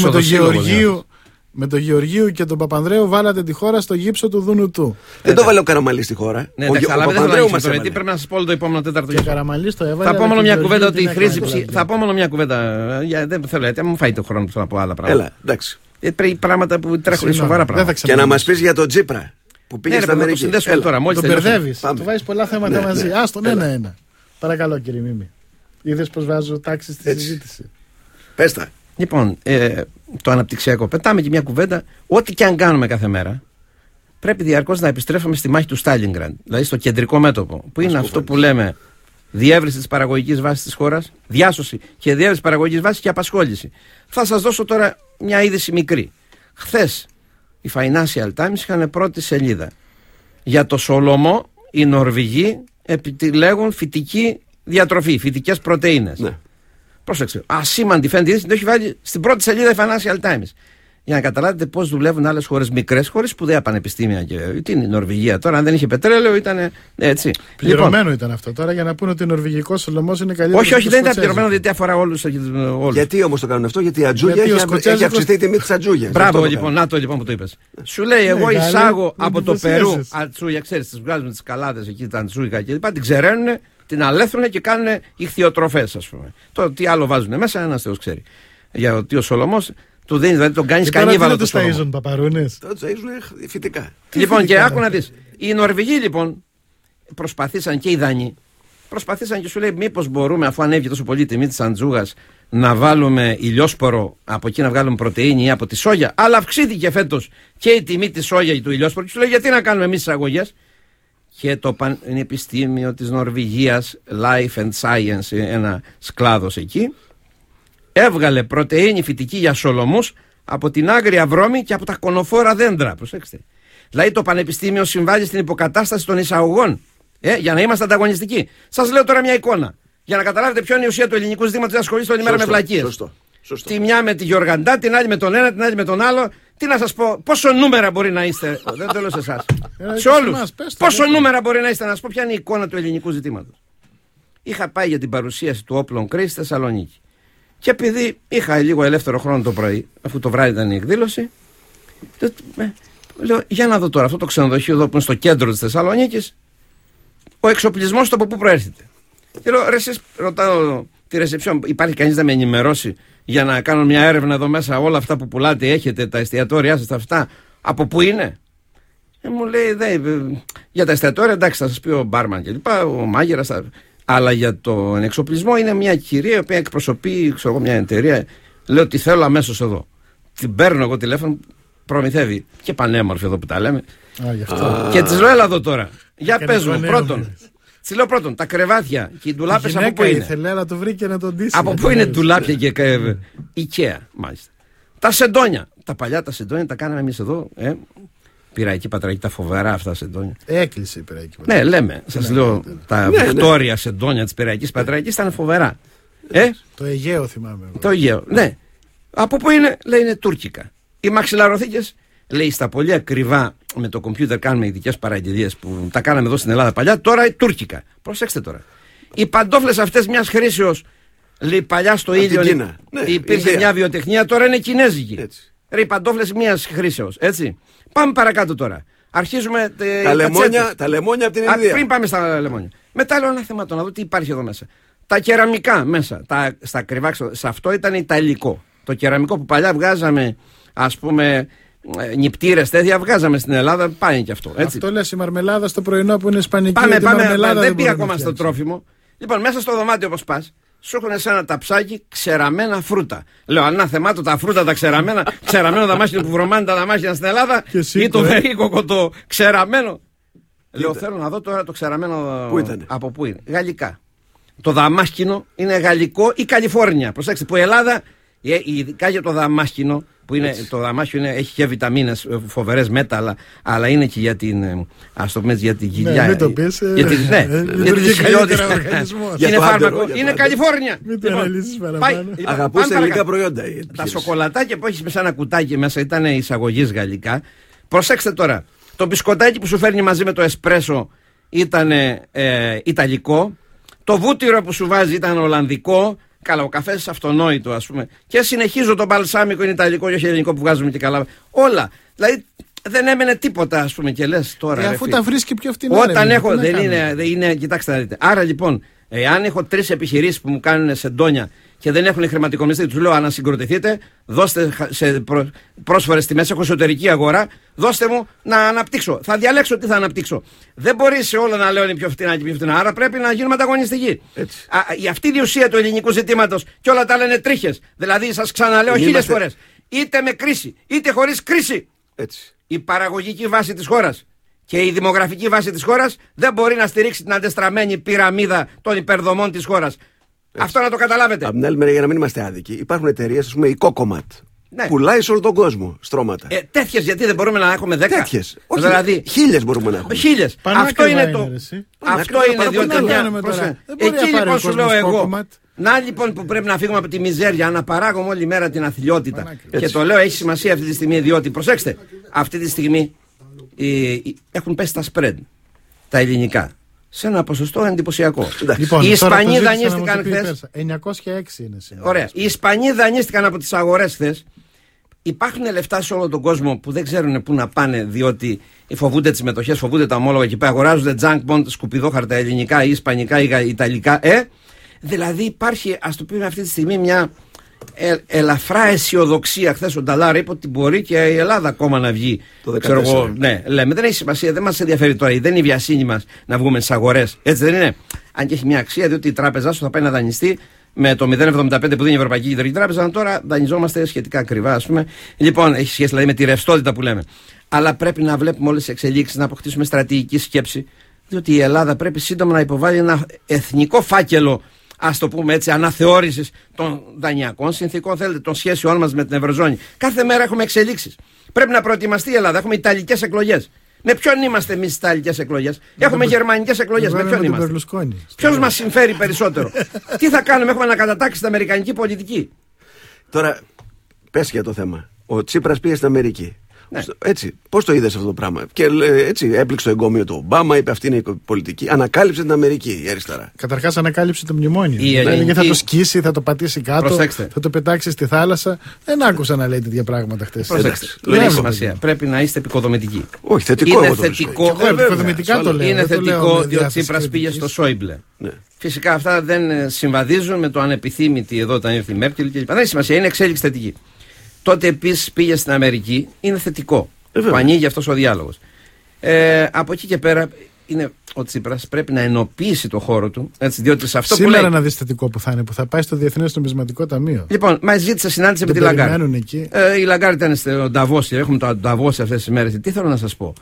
με τον Γεωργίου και τον Παπανδρέου βάλατε τη χώρα στο γύψο του Δούνου του. Δεν το βάλε ο Καραμαλής στη χώρα. Ναι, αλλά δεν θέλω να γύψω, γιατί πρέπει να σας πω όλο το επόμενο τέταρτο γύψο. Θα πω μόνο μια κουβέντα ότι χρήζει. Θα πω μόνο μια κουβέντα. Δεν θέλω, γιατί μου φάει το χρόνο του να πω άλλα πράγματα. Έλα, εντάξει. Πρέπει πράγματα που τρέχουν σοβαρά πράγματα. Και να μας πεις για τον Τσίπρα που πήγε στην Αμερική. Τον μπερδεύεις. Του βάζεις πολλά θέματα μαζί. Άστον ένα-ένα. Παρακαλώ, κύριε Μίμη. Είδες πως βάζω τάξη στη συζήτηση? Πες τα. Λοιπόν, το αναπτυξιακό. Πετάμε και μια κουβέντα. Ό,τι και αν κάνουμε κάθε μέρα, πρέπει διαρκώς να επιστρέφουμε στη μάχη του Στάλινγκραντ. Δηλαδή στο κεντρικό μέτωπο. Που είναι αυτό που λέμε διεύρυνση της παραγωγικής βάσης της χώρας, διάσωση και διεύρυνση της παραγωγικής βάσης και απασχόληση. Θα σας δώσω τώρα μια είδηση μικρή. Χθες οι Financial Times είχαν πρώτη σελίδα. Για το Σολομό οι Νορβηγοί επιλέγουν φυτική διατροφή, φυτικές πρωτεΐνες. Ναι. Πρόσεξε. Ασήμαντη φαίνεται είδηση, το έχει βάλει στην πρώτη σελίδα η Financial Times. Για να καταλάβετε πώς δουλεύουν άλλες χώρες μικρές, χωρίς σπουδαία πανεπιστήμια. Τι είναι η Νορβηγία τώρα, αν δεν είχε πετρέλαιο, ήταν έτσι. Πληρωμένο ήταν αυτό τώρα για να πούνε ότι ο νορβηγικός Σολομός είναι καλύτερο. Όχι, δεν ήταν πληρωμένο, γιατί αφορά όλους. Γιατί όμως το κάνουν αυτό? Γιατί η ατζούγια έχει αυξηθεί η τιμή της ατζούγιας. Μπράβο, λοιπόν, να το λοιπόν που το είπες. Σου λέει, εγώ εισάγω από το Περού ατζούγια, ξέρεις, τις βγάζουμε τις καλάδες εκεί, τα ατζούγια κλπ. Την ξεραίνουν, την αλέθρουν και κάνουν ηχθειοτροφές, ας πούμε. Το τι άλλο βάζουν μέσα, ένας Θεός ξέρει. Για ότι ο Σολομός του δίνει, δηλαδή τον κάνεις κανίβαλο του Σολομό. Ταΐζουν παπαρούνες. Το ταΐζουν φυτικά. Λοιπόν, και άκου να δεις. Οι Νορβηγοί λοιπόν προσπαθήσαν, και οι Δανείοι προσπαθήσαν, και σου λέει, μήπως μπορούμε, αφού ανέβηκε τόσο πολύ η τιμή της αντζούγας, να βάλουμε ηλιόσπορο, από εκεί να βγάλουμε πρωτεΐνη ή από τη σόγια. Αλλά αυξήθηκε φέτος και η τιμή της σόγια ή του ηλιόσπορου. Και σου λέει, γιατί να κάνουμε εμείς εισαγωγές? Και το Πανεπιστήμιο της Νορβηγίας, Life and Science, ένα κλάδος εκεί, έβγαλε πρωτεΐνη φυτική για Σολομούς από την άγρια βρώμη και από τα κονοφόρα δέντρα. Προσέξτε. Δηλαδή το Πανεπιστήμιο συμβάλλει στην υποκατάσταση των εισαγωγών, για να είμαστε ανταγωνιστικοί. Σας λέω τώρα μια εικόνα. Για να καταλάβετε ποιο είναι η ουσία του ελληνικού ζητήματος, να ασχολείστε όλη μέρα με βλακίες. Σωστό. Τη μια με τη Γεωργαντά, την άλλη με τον ένα, την άλλη με τον άλλο. Τι να σας πω, πόσο νούμερα μπορεί να είστε? Δεν το λέω σε εσάς. Σε όλους. Πόσο νούμερα μπορεί να είστε, να σας πω ποια είναι η εικόνα του ελληνικού ζητήματος. Είχα πάει για την παρουσίαση του όπλων Κρίσης στη Θεσσαλονίκη. Και επειδή είχα λίγο ελεύθερο χρόνο το πρωί, αφού το βράδυ ήταν η εκδήλωση, λέω, για να δω τώρα αυτό το ξενοδοχείο εδώ που είναι στο κέντρο της Θεσσαλονίκης, ο εξοπλισμός του από πού προέρχεται. Και λέω, εσείς, ρωτάω τη ρεσεψιόν, υπάρχει κανείς να με ενημερώσει για να κάνω μια έρευνα εδώ μέσα, όλα αυτά που πουλάτε, έχετε τα εστιατόρια σας, αυτά, από πού είναι? Μου λέει, για τα εστιατόρια, εντάξει, θα σας πει ο μπάρμαν κλπ, ο μάγειρας. Αλλά για τον εξοπλισμό είναι μια κυρία η οποία εκπροσωπεί, ξέρω εγώ, μια εταιρεία. Λέω, τι θέλω αμέσως εδώ. Την παίρνω εγώ τηλέφωνο, προμηθεύει. Και πανέμορφη εδώ που τα λέμε. Και της λέω, έλα εδώ τώρα. Για πες μου, πρώτον. Της λέω πρώτον, τα κρεβάτια και οι ντουλάπες από πού είναι? Ήθελε, αλλά το βρήκε να τον ντύσει. Από πού είναι ντουλάπια και IKEA, μάλιστα. Τα σεντόνια. Τα παλιά τα σεντόνια τα κάναμε εμείς εδώ. Πειραϊκή Πατραϊκή, τα φοβερά αυτά σεντόνια. Έκλεισε η Πειραϊκή Πατραϊκή. Ναι, λέμε. Σας λέω, τα Βικτόρια σεντόνια της Πειραϊκής Πατραϊκής ήταν φοβερά. Το Αιγαίο θυμάμαι. Το Αιγαίο, ναι. Από πού είναι? Λέει, είναι τουρκικά. Οι μαξιλαροθήκες λέει στα πολύ ακριβά με το κομπιούτερ κάνουμε ειδικές παραγγελίες που τα κάναμε εδώ στην Ελλάδα παλιά, τώρα τουρκικά. Προσέξτε τώρα. Οι παντόφλες αυτές μιας χρήσεως, λέει παλιά στο ήλιο υπήρχε μια βιοτεχνία, τώρα είναι κινέζικη. Ρε, οι παντόφλες μιας χρήσεως, έτσι. Πάμε παρακάτω τώρα. Αρχίζουμε. Τα λεμόνια από την Ινδία. Πριν πάμε στα λεμόνια. Μετά λέω ένα θέμα να δω τι υπάρχει εδώ μέσα. Τα κεραμικά μέσα. Στα ακριβά, σε αυτό ήταν ιταλικό. Το κεραμικό που παλιά βγάζαμε, ας πούμε, νηπτήρες τέτοια, βγάζαμε στην Ελλάδα, πάει και αυτό. Έτσι. Αυτό λες η μαρμελάδα στο πρωινό που είναι ισπανική. Πάμε, δεν πήγα ακόμα στο τρόφιμο. Λοιπόν, μέσα στο δωμάτιο όπως πας, σου έχουν σε ένα ταψάκι ξεραμένα φρούτα. Λέω, ανάθεμάτω τα φρούτα τα ξεραμένα, ξεραμένο δαμάσινο που βρωμάνε τα δαμάσινα στην Ελλάδα, ή το βερίκοκο το ξεραμένο. Λέω, θέλω να δω τώρα το ξεραμένο. Πού ήτανε? Από πού είναι? Γαλλικά. Το δαμάσκινο είναι γαλλικό ή Καλιφόρνια. Προσέξτε, που η Ελλάδα, ειδικά για το δαμάσκινο, που είναι, το δαμάσκινο έχει και βιταμίνες φοβερές μέταλλα, αλλά είναι και για την, ας το πούμε, για την κοιλιά. Ναι, μην το πεις. Για την χιλιότητα. Είναι φάρμακο. Είναι Καλιφόρνια. Μην το αναλύσεις παραπάνω. Αγαπούσε ελληνικά προϊόντα. Τα σοκολατάκια που έχει μέσα ένα κουτάκι μέσα ήταν εισαγωγής γαλλικά. Προσέξτε τώρα. Το μπισκοτάκι που σου φέρνει μαζί με το εσπρέσο ήταν ιταλικό. Το βούτυρο που σου βάζει ήταν ολλανδικό. Καλά, ο καφές αυτονόητο, ας πούμε. Και συνεχίζω, το μπαλσάμικο είναι ιταλικό και όχι ελληνικό που βγάζουμε και καλά. Όλα. Δηλαδή δεν έμενε τίποτα, ας πούμε, και λες τώρα. Αφού τα βρίσκει πιο φτηνά. Όταν έχω. Δεν είναι. Κοιτάξτε να δείτε. Άρα λοιπόν, αν έχω 3 επιχειρήσεις που μου κάνουν σεντόνια και δεν έχουν χρηματικομιστεί, τους λέω ανασυγκροτηθείτε, δώστε σε πρόσφορες τιμές, έχω εσωτερική αγορά, δώστε μου να αναπτύξω. Θα διαλέξω τι θα αναπτύξω. Δεν μπορεί σε όλα να λέω είναι πιο φτηνά και πιο φτηνά, άρα πρέπει να γίνουμε ανταγωνιστικοί. Αυτή η ουσία του ελληνικού ζητήματος και όλα τα λένε τρίχες. Δηλαδή, σας ξαναλέω 1000 φορές, είτε με κρίση, είτε χωρίς κρίση. Έτσι. Η παραγωγική βάση της χώρας και η δημογραφική βάση της χώρας δεν μπορεί να στηρίξει την αντεστραμμένη πυραμίδα των υπερδομών της χώρας. Αυτό να το καταλάβετε. Από την άλλη μεριά, για να μην είμαστε άδικοι, υπάρχουν εταιρείες, ας πούμε, η Κόκοματ. Ναι. Πουλάει σε όλο τον κόσμο στρώματα. Τέτοιες, γιατί δεν μπορούμε να έχουμε 10. Τέτοιες. Όχι, δηλαδή, 1000 μπορούμε να έχουμε. 1000. Αυτό είναι το. Αυτό είναι διότι. Εκεί λοιπόν σου λέω εγώ. Να λοιπόν που πρέπει να φύγουμε από τη μιζέρια, αναπαράγουμε όλη μέρα την αθλιότητα. Και το λέω έχει σημασία αυτή τη στιγμή, διότι προσέξτε, αυτή τη στιγμή έχουν πέσει τα spread, τα ελληνικά. Σε ένα ποσοστό εντυπωσιακό. Λοιπόν, οι Ισπανοί δανείστηκαν χθες. 906 είναι σήμερα. Ωραία. Οι Ισπανοί δανείστηκαν από τις αγορές χθες. Υπάρχουν λεφτά σε όλο τον κόσμο που δεν ξέρουν πού να πάνε, διότι φοβούνται τις μετοχές, φοβούνται τα ομόλογα και πέρα. Αγοράζονται junk bond, σκουπιδόχαρτα ελληνικά ή ισπανικά ή ιταλικά. Δηλαδή υπάρχει, ας το πούμε αυτή τη στιγμή, μια ελαφρά αισιοδοξία. Χθες ο Νταλάρα είπε ότι μπορεί και η Ελλάδα ακόμα να βγει. Το 14. Ναι, λέμε, δεν έχει σημασία, δεν μας ενδιαφέρει τώρα, δεν είναι η βιασύνη μας να βγούμε στις αγορές. Έτσι δεν είναι? Αν και έχει μια αξία, διότι η τράπεζά σου θα πάει να δανειστεί με το 0,75 που δίνει η Ευρωπαϊκή Κεντρική Τράπεζα. Τώρα δανειζόμαστε σχετικά ακριβά, ας πούμε. Λοιπόν, έχει σχέση δηλαδή με τη ρευστότητα που λέμε. Αλλά πρέπει να βλέπουμε όλες τις εξελίξεις, να αποκτήσουμε στρατηγική σκέψη, διότι η Ελλάδα πρέπει σύντομα να υποβάλει ένα εθνικό φάκελο, ας το πούμε έτσι, αναθεώρησης των δανειακών συνθήκων, θέλετε, των σχέσεων μας με την Ευρωζώνη. Κάθε μέρα έχουμε εξελίξεις. Πρέπει να προετοιμαστεί η Ελλάδα. Έχουμε ιταλικές εκλογές. Με ποιον είμαστε εμείς στις ιταλικές εκλογές? Έχουμε γερμανικές εκλογές. Με ποιον είμαστε? Ποιος μας συμφέρει περισσότερο? Τι θα κάνουμε? Έχουμε ανακατατάξει την αμερικανική πολιτική. Τώρα, πες για το θέμα. Ο Τσίπρας πήγε στην Αμερική. Ναι. Έτσι, πώς το είδες αυτό το πράγμα? Και έτσι έπληξε το εγκόμιο του Ομπάμα, είπε αυτή είναι η πολιτική. Ανακάλυψε την Αμερική η αριστερά. Έλεγε ανακάλυψε το μνημόνιο. Δηλαδή θα το σκίσει, θα το πατήσει κάτω, προσέξτε, θα το πετάξει στη θάλασσα. Δεν άκουσα να λέει τέτοια πράγματα χτες. Προσέξτε. Δεν έχει σημασία. Πρέπει να είστε επικοδομητικοί. Όχι, θετικό. Είναι θετικό. Επικοδομητικά το λέω. Είναι θετικό διότι ο Τσίπρας πήγε στο Σόιμπλε. Φυσικά αυτά δεν συμβαδίζουν με το ανεπιθύμητη εδώ όταν ήρθε η Μέρκελ κλπ. Δεν έχει σημασία. Είναι εξέλιξη θετική. Τότε επίσης πήγε στην Αμερική, είναι θετικό που ανοίγει αυτός ο διάλογος. Από εκεί και πέρα είναι ο Τσίπρας πρέπει να ενοποιήσει το χώρο του. Έτσι, διότι σε αυτό σήμερα που λέει, να δεις θετικό που θα είναι, που θα πάει στο Διεθνές Νομισματικό Ταμείο. Λοιπόν, μας ζήτησε συνάντηση με τη Λαγκάρ. Η Λαγκάρ ήταν στο Νταβός, έχουμε το Νταβός αυτές τις μέρες. Τι θέλω να σας πω?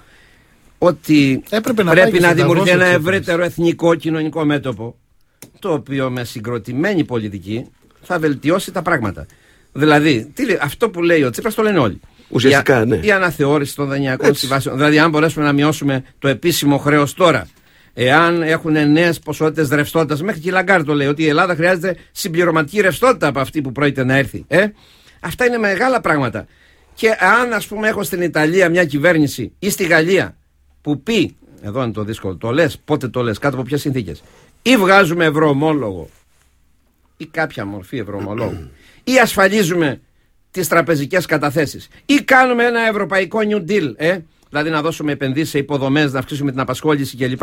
Ότι πρέπει να δημιουργηθεί ένα ευρύτερο εθνικό κοινωνικό μέτωπο, το οποίο με συγκροτημένη πολιτική θα βελτιώσει τα πράγματα. Δηλαδή, αυτό που λέει ο Τσίπρας το λένε όλοι. Ουσιαστικά, ναι. Η αναθεώρηση των δανειακών συμβάσεων. Δηλαδή, αν μπορέσουμε να μειώσουμε το επίσημο χρέος τώρα, εάν έχουν νέες ποσότητες ρευστότητας, μέχρι και η Λαγκάρ το λέει, ότι η Ελλάδα χρειάζεται συμπληρωματική ρευστότητα από αυτή που πρόκειται να έρθει. Αυτά είναι μεγάλα πράγματα. Και αν, ας πούμε, έχω στην Ιταλία μια κυβέρνηση ή στη Γαλλία που πει, εδώ είναι το δύσκολο, το λες, πότε το λες, κάτω από ποιες συνθήκες, ή βγάζουμε ευρωομόλογο ή κάποια μορφή ευρωομολόγου, ή ασφαλίζουμε τις τραπεζικές καταθέσεις, ή κάνουμε ένα ευρωπαϊκό New Deal, δηλαδή να δώσουμε επενδύσεις σε υποδομές, να αυξήσουμε την απασχόληση κλπ.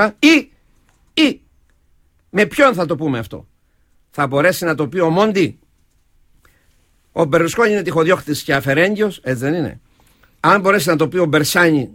Ή με ποιον θα το πούμε αυτό? Θα μπορέσει να το πει ο Μόντι? Ο Μπερλουσκόνι είναι τυχοδιώκτης και αφαιρέγγιος, έτσι δεν είναι? Αν μπορέσει να το πει ο Μπερσάνι,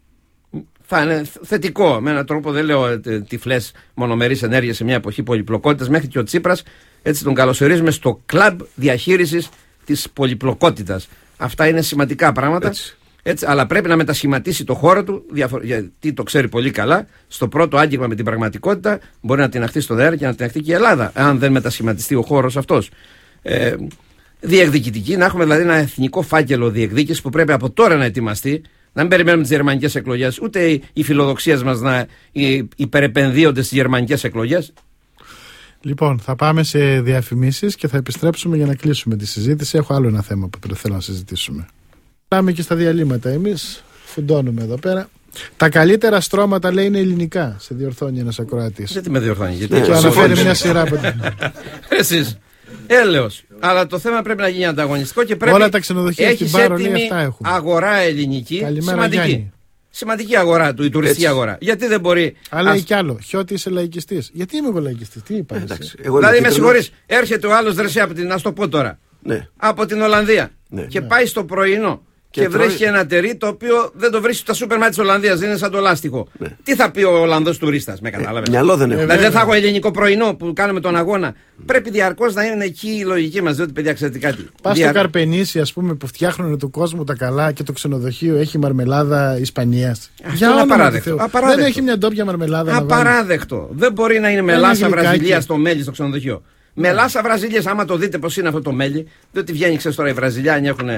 θα είναι θετικό. Με έναν τρόπο, δεν λέω τυφλές μονομερείς ενέργειες σε μια εποχή πολυπλοκότητας. Μέχρι και ο Τσίπρας, έτσι τον καλωσορίζουμε στο κλαμπ διαχείρισης της πολυπλοκότητας. Αυτά είναι σημαντικά πράγματα. Έτσι, αλλά πρέπει να μετασχηματίσει το χώρο του, γιατί το ξέρει πολύ καλά. Στο πρώτο άγγιγμα με την πραγματικότητα μπορεί να τιναχθεί στον αέρα και να τιναχθεί και η Ελλάδα, αν δεν μετασχηματιστεί ο χώρος αυτός. Διεκδικητική, να έχουμε δηλαδή ένα εθνικό φάκελο διεκδίκησης που πρέπει από τώρα να ετοιμαστεί. Να μην περιμένουμε τις γερμανικές εκλογές, ούτε οι φιλοδοξίες μας να υπερεπενδύονται στις γερμανικές εκλογές. Λοιπόν, θα πάμε σε διαφημίσεις και θα επιστρέψουμε για να κλείσουμε τη συζήτηση. Έχω άλλο ένα θέμα που θέλω να συζητήσουμε. Πάμε και στα διαλύματα. Εμείς φουντώνουμε εδώ πέρα. Τα καλύτερα στρώματα, λέει, είναι ελληνικά. Σε διορθώνει ένας ακροατής. Δεν με διορθώνει, γιατί. Και αναφέρει μια σειρά από. Εσείς. Έλεος. Αλλά το θέμα πρέπει να γίνει ανταγωνιστικό και πρέπει. Όλα τα ξενοδοχεία στην Πάρο, λέει, αυτά έχουν. Αγορά ελληνική. Καλημέρα, σημαντική. Γιάννη. Σημαντική αγορά του, η τουριστική αγορά. Γιατί δεν μπορεί. Αλλά λέει κι άλλο. Χιώτη, είσαι λαϊκιστής. Γιατί είμαι εγώ λαϊκιστής? Τι είπα? Δηλαδή, με συγχωρείς, έρχεται ο άλλος δρεσί από την, να το πω τώρα. Ναι. Από την Ολλανδία. Ναι. Και πάει στο πρωινό. Και βρίσκει ένα τερί το οποίο δεν το βρίσκει στα σούπερ μάρκετ της Ολλανδίας, είναι σαν το λάστιχο. Ναι. Τι θα πει ο Ολλανδός τουρίστας, με κατάλαβε? Μυαλό δεν έχω. Δηλαδή δεν θα έχω ελληνικό πρωινό που κάνουμε τον αγώνα. Πρέπει διαρκώς να είναι εκεί η λογική μας, διότι παιδιά, ξέρετε κάτι. Πας στο Καρπενήσι, ας πούμε, που φτιάχνουν του κόσμου τα καλά και το ξενοδοχείο έχει μαρμελάδα Ισπανίας. Αυτό είναι απαράδεκτο. Δεν έχει μια ντόπια μαρμελάδα. Απαράδεκτο. Δεν μπορεί να είναι μελάσα Βραζιλία στο μέλι στο ξενοδοχείο. Μελάσα Βραζιλίας, άμα το δείτε πως είναι αυτό το μέλι, διότι βγαίνει, ξέρεις τώρα, οι Βραζιλιάνοι έχουν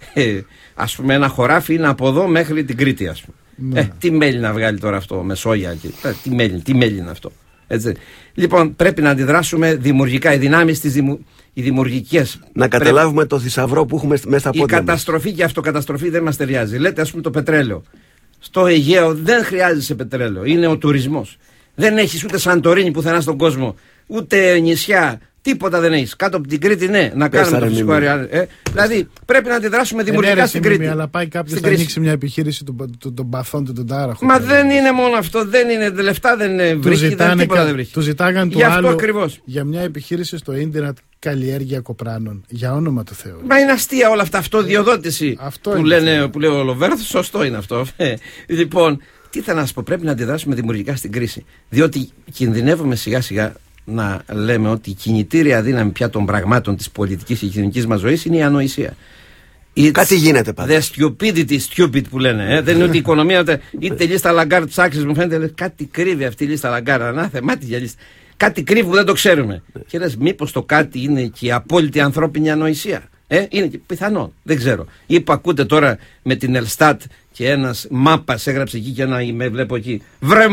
ας πούμε ένα χωράφι, είναι από εδώ μέχρι την Κρήτη, ας πούμε. Τι μέλι να βγάλει τώρα αυτό με σόγια, τι μέλι είναι αυτό. Έτσι. Λοιπόν, πρέπει να αντιδράσουμε δημιουργικά, οι δυνάμεις τις οι δημιουργικές. Να καταλάβουμε το θησαυρό που έχουμε μέσα στα πόδια μας. Η καταστροφή και η αυτοκαταστροφή δεν μας ταιριάζει. Λέτε, ας πούμε, το πετρέλαιο. Στο Αιγαίο δεν χρειάζεσαι πετρέλαιο, είναι ο τουρισμός. Δεν έχεις ούτε Σαντορίνη πουθενά στον κόσμο, ούτε νησιά. Τίποτα δεν έχεις. Κάτω από την Κρήτη, ναι, να κάνουμε το φυσικό αέριο. Δηλαδή πρέπει να αντιδράσουμε δημιουργικά στην Κρήτη. Αλλά πάει κάποιος να ανοίξει μια επιχείρηση των παθών του, τον τάραχο. Μα δεν είναι μόνο αυτό. Δεν είναι. Λεφτά δεν βρίσκει. Τίποτα δεν βρίσκει. Του ζητάγαν του άλλου ακριβώς για μια επιχείρηση στο ίντερνετ καλλιέργεια κοπράνων. Για όνομα του Θεού. Μα είναι αστεία όλα αυτά. Αυτοδιοδότηση που λέει ο Λοβέρθος. Σωστό είναι αυτό. Λοιπόν, τι θα να σου πω. Πρέπει να αντιδράσουμε δημιουργικά στην κρίση. Διότι κινδυνεύουμε σιγά σιγά να λέμε ότι η κινητήρια δύναμη πια των πραγμάτων της πολιτικής και κοινωνικής μας ζωής είναι η ανοησία. Κάτι γίνεται πάντα. The stupidity, stupid που λένε. Δεν είναι ότι η οικονομία είτε λίστα Λαγκάρ της άξης, μου φαίνεται κάτι κρύβει αυτή η λίστα Λαγκάρ. Ανάθεμάτη για λίστα. Κάτι κρύβει που δεν το ξέρουμε. Και λες, μήπως το κάτι είναι και η απόλυτη ανθρώπινη ανοησία? Είναι και πιθανό, δεν ξέρω. Ή που ακούτε τώρα με την Ελστάτ και ένας μάπας έγραψε εκεί και ένα email, βλέπω εκεί. Βρε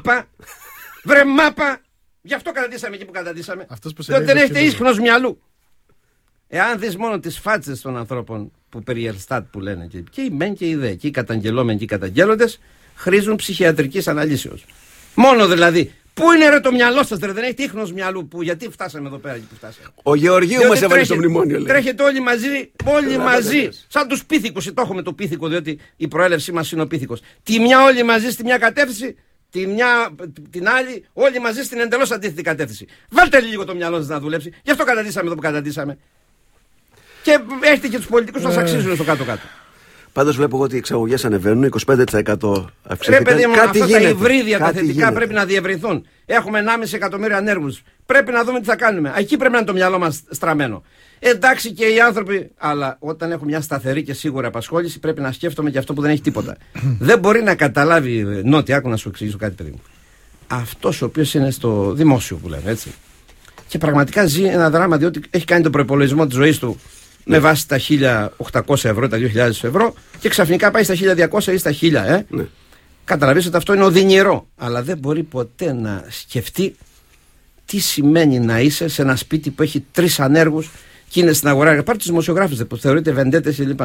μάπα! Γι' αυτό καταντήσαμε εκεί που καταντήσαμε. Διότι δεν έχετε ίσχνος μυαλού. Εάν δεις μόνο τις φάτσες των ανθρώπων που περί Ελστάτ που λένε, και οι μεν και οι δε, και οι καταγγελόμενοι και οι καταγγέλλοντες, χρήζουν ψυχιατρικής αναλύσεως. Μόνο δηλαδή. Πού είναι ρε το μυαλό σας, δεν έχετε ίχνος μυαλού? Γιατί φτάσαμε εδώ πέρα και που φτάσαμε? Ο Γεωργίου μας έβαλε στο μνημόνιο, λέει. Τρέχετε όλοι μαζί, σαν τους πίθηκους. Το έχουμε το πίθηκο, διότι η προέλευσή μας είναι ο πίθηκος. Τη μια όλοι μαζί στη μια κατεύθυνση, την άλλη, όλοι μαζί στην εντελώς αντίθετη κατεύθυνση. Βάλτε λίγο το μυαλό σας να δουλέψει. Γι' αυτό καταντήσαμε εδώ που καταντήσαμε. Και έχετε και τους πολιτικούς που σας αξίζουν στο κάτω-κάτω. Πάντως βλέπω ότι οι εξαγωγές ανεβαίνουν, 25% αυξήθηκαν. Παιδί μου, αυτά τα υβρίδια τα θετικά πρέπει να διευρυνθούν. Έχουμε 1,5 εκατομμύριο ανέργους. Πρέπει να δούμε τι θα κάνουμε. Εκεί πρέπει να είναι το μυαλό μας στραμμένο. Εντάξει και οι άνθρωποι, αλλά όταν έχουν μια σταθερή και σίγουρη απασχόληση, πρέπει να σκέφτομαι και αυτό που δεν έχει τίποτα. Δεν μπορεί να καταλάβει, Νότι, άκου να σου εξηγήσω κάτι, παιδί μου. Αυτός ο οποίος είναι στο δημόσιο που λέμε, έτσι. Και πραγματικά ζει ένα δράμα, διότι έχει κάνει τον προϋπολογισμό της ζωής του με βάση τα 1.800 ευρώ, τα 2.000 ευρώ, και ξαφνικά πάει στα 1.200 ή στα 1.000. Ναι. Καταλαβαίνετε ότι αυτό είναι οδυνηρό. Αλλά δεν μπορεί ποτέ να σκεφτεί τι σημαίνει να είσαι σε ένα σπίτι που έχει 3 ανέργους και είναι στην αγορά. Πάρτε τους δημοσιογράφους που θεωρείται βεντέτες κλπ.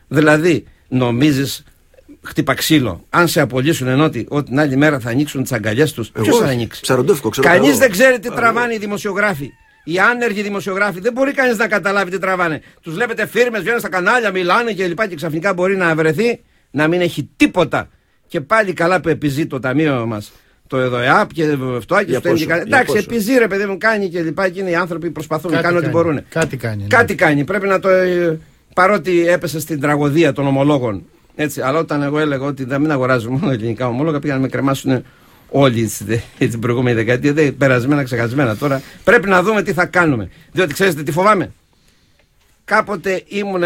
Δηλαδή, νομίζεις, χτύπα ξύλο, αν σε απολύσουν ενώ ότι την άλλη μέρα θα ανοίξουν τις αγκαλιές τους, ποιος θα ανοίξει? Κανείς δεν ξέρει τι τραβάνε οι δημοσιογράφοι. Οι άνεργοι δημοσιογράφοι, δεν μπορεί κανείς να καταλάβει τι τραβάνε. Τους βλέπετε φίρμες, βγαίνουν στα κανάλια, μιλάνε και ξαφνικά μπορεί να βρεθεί να μην έχει τίποτα. Και πάλι καλά που επιζεί το ταμείο μας, το ΕΔΟΕΑΠ και αυτό και εντάξει, επιζεί ρε παιδί μου, κάνει και λοιπά. Και είναι οι άνθρωποι που προσπαθούν να κάνουν ό,τι μπορούν. Κάτι κάνει. Κάτι κάνει. Πρέπει να το. Παρότι έπεσε στην τραγωδία των ομολόγων. Έτσι, αλλά όταν εγώ έλεγα ότι δεν μην αγοράζουμε μόνο ελληνικά ομόλογα, πήγαν να με κρεμάσουν όλοι την προηγούμενη δεκαετία. Δεν περασμένα, ξεχασμένα. Τώρα πρέπει να δούμε τι θα κάνουμε. Διότι ξέρετε τι φοβάμαι. Κάποτε ήμουν.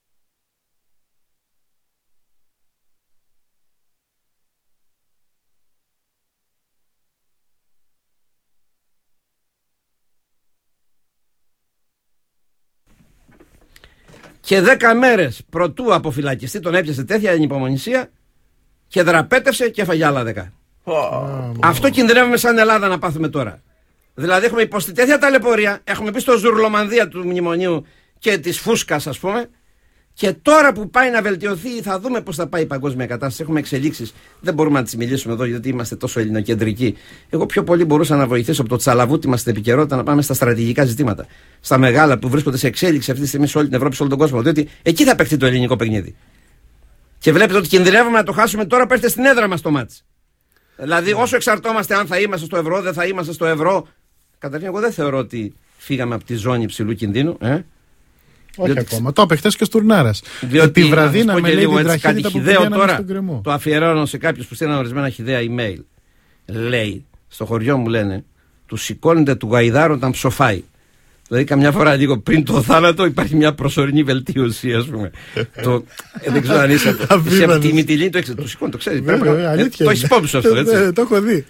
Και 10 μέρες προτού αποφυλακιστεί τον έπιασε τέτοια ανυπομονησία και δραπέτευσε και έφαγε άλλα 10. Αυτό κινδυνεύουμε σαν Ελλάδα να πάθουμε τώρα. Δηλαδή έχουμε υποστεί τέτοια ταλαιπωρία, έχουμε πει στο ζουρλομανδία του μνημονίου και της φούσκας, ας πούμε, και τώρα που πάει να βελτιωθεί θα δούμε πώς θα πάει η παγκόσμια κατάσταση. Έχουμε εξελίξεις, δεν μπορούμε να τις μιλήσουμε εδώ γιατί είμαστε τόσο ελληνοκεντρικοί. Εγώ πιο πολύ μπορούσα να βοηθήσω από το τσαλαβούτι μας στην επικαιρότητα να πάμε στα στρατηγικά ζητήματα. Στα μεγάλα που βρίσκονται σε εξέλιξη αυτή τη στιγμή σε όλη την Ευρώπη, σε όλο τον κόσμο. Διότι εκεί θα παιχτεί το ελληνικό παιχνίδι. Και βλέπετε ότι κινδυνεύουμε να το χάσουμε τώρα που έρχεται στην έδρα μας το μάτς. Δηλαδή, όσο εξαρτώμαστε αν θα είμαστε στο ευρώ, δεν θα είμαστε στο ευρώ. Καταρχήν, εγώ δεν θεωρώ ότι φύγαμε από τη ζώνη υψηλού κινδύνου. Όχι διότι... ακόμα. Το είπε χτες και ο Στουρνάρας. Διότι τη βραδίνα με λέει την τραχύτητα που πηγαίναμε στον κρεμό. Το αφιερώνω σε κάποιους που στείλαν ορισμένα χυδαία email. Λέει, στο χωριό μου λένε, του σηκώνεται του γαϊδάρου όταν ψοφάει. Δηλαδή, καμιά φορά λίγο πριν το θάνατο υπάρχει μια προσωρινή βελτίωση, ας πούμε. Δεν ξέρω αν είσαι από τη Μυτιλίνη, το σηκώνει, το ξέρεις. Το έχεις υπόψη σου αυτό, έτσι. Το έχω δει.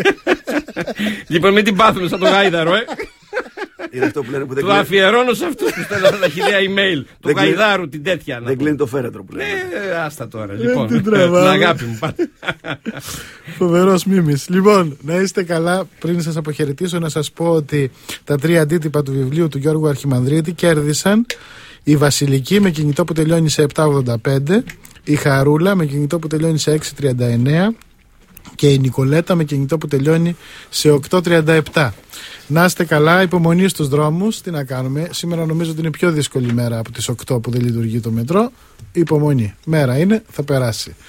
Λοιπόν, μην την πάθουμε σαν τον γάιδαρο, Είναι αυτό που λένε που δεν το αφιερώνω σε αυτούς που στέλνουν τα χιλιά email του γαϊδάρου την τέτοια. Δεν κλείνει το φέρετρο που λένε. Άστα τώρα. Λοιπόν, την αγάπη μου πάτε. Φοβερός Μίμης. Λοιπόν, να είστε καλά. Πριν σας αποχαιρετήσω, να σας πω ότι τα 3 αντίτυπα του βιβλίου του Γιώργου Αρχιμανδρίτη κέρδισαν η Βασιλική με κινητό που τελειώνει σε 785, η Χαρούλα με κινητό που τελειώνει σε 639 και η Νικολέτα με κινητό που τελειώνει σε 837. Να είστε καλά, υπομονή στους δρόμους. Τι να κάνουμε, σήμερα νομίζω ότι είναι πιο δύσκολη μέρα από τις 8 που δεν λειτουργεί το μετρό. Υπομονή, μέρα είναι, θα περάσει.